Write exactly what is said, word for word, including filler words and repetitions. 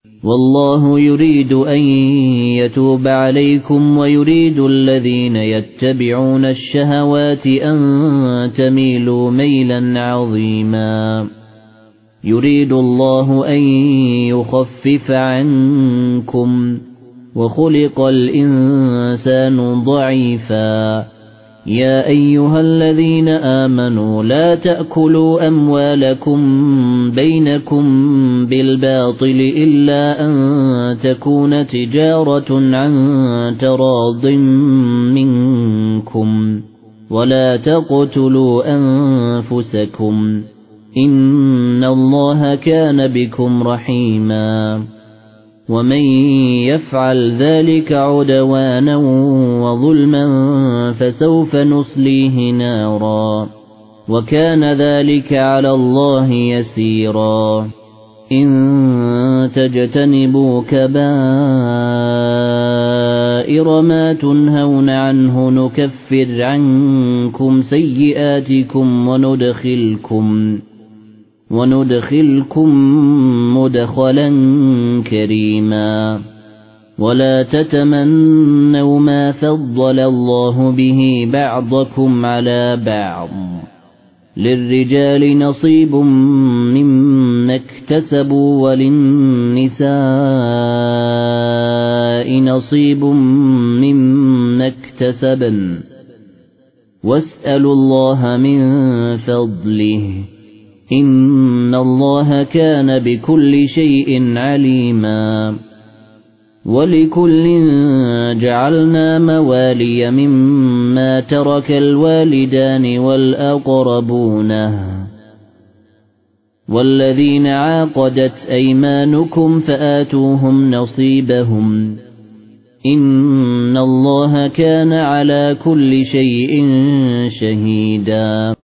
والله يريد أن يتوب عليكم ويريد الذين يتبعون الشهوات أن تميلوا ميلا عظيما يريد الله أن يخفف عنكم وخلق الإنسان ضعيفا يا أيها الذين آمنوا لا تأكلوا أموالكم بينكم بالباطل إلا أن تكون تجارة عن تراض منكم ولا تقتلوا أنفسكم إن الله كان بكم رحيما ومن يفعل ذلك عدوانا وظلما فسوف نصليه نارا وكان ذلك على الله يسيرا إن تجتنبوا كبائر ما تنهون عنه نكفر عنكم سيئاتكم وندخلكم وندخلكم مدخلا كريما ولا تتمنوا ما فضل الله به بعضكم على بعض للرجال نصيب مما اكتسبوا وللنساء نصيب مما اكتسبن واسألوا الله من فضله إن الله كان بكل شيء عليما ولكل جعلنا موالي مما ترك الوالدان والأقربون والذين عاقدت أيمانكم فآتوهم نصيبهم إن الله كان على كل شيء شهيدا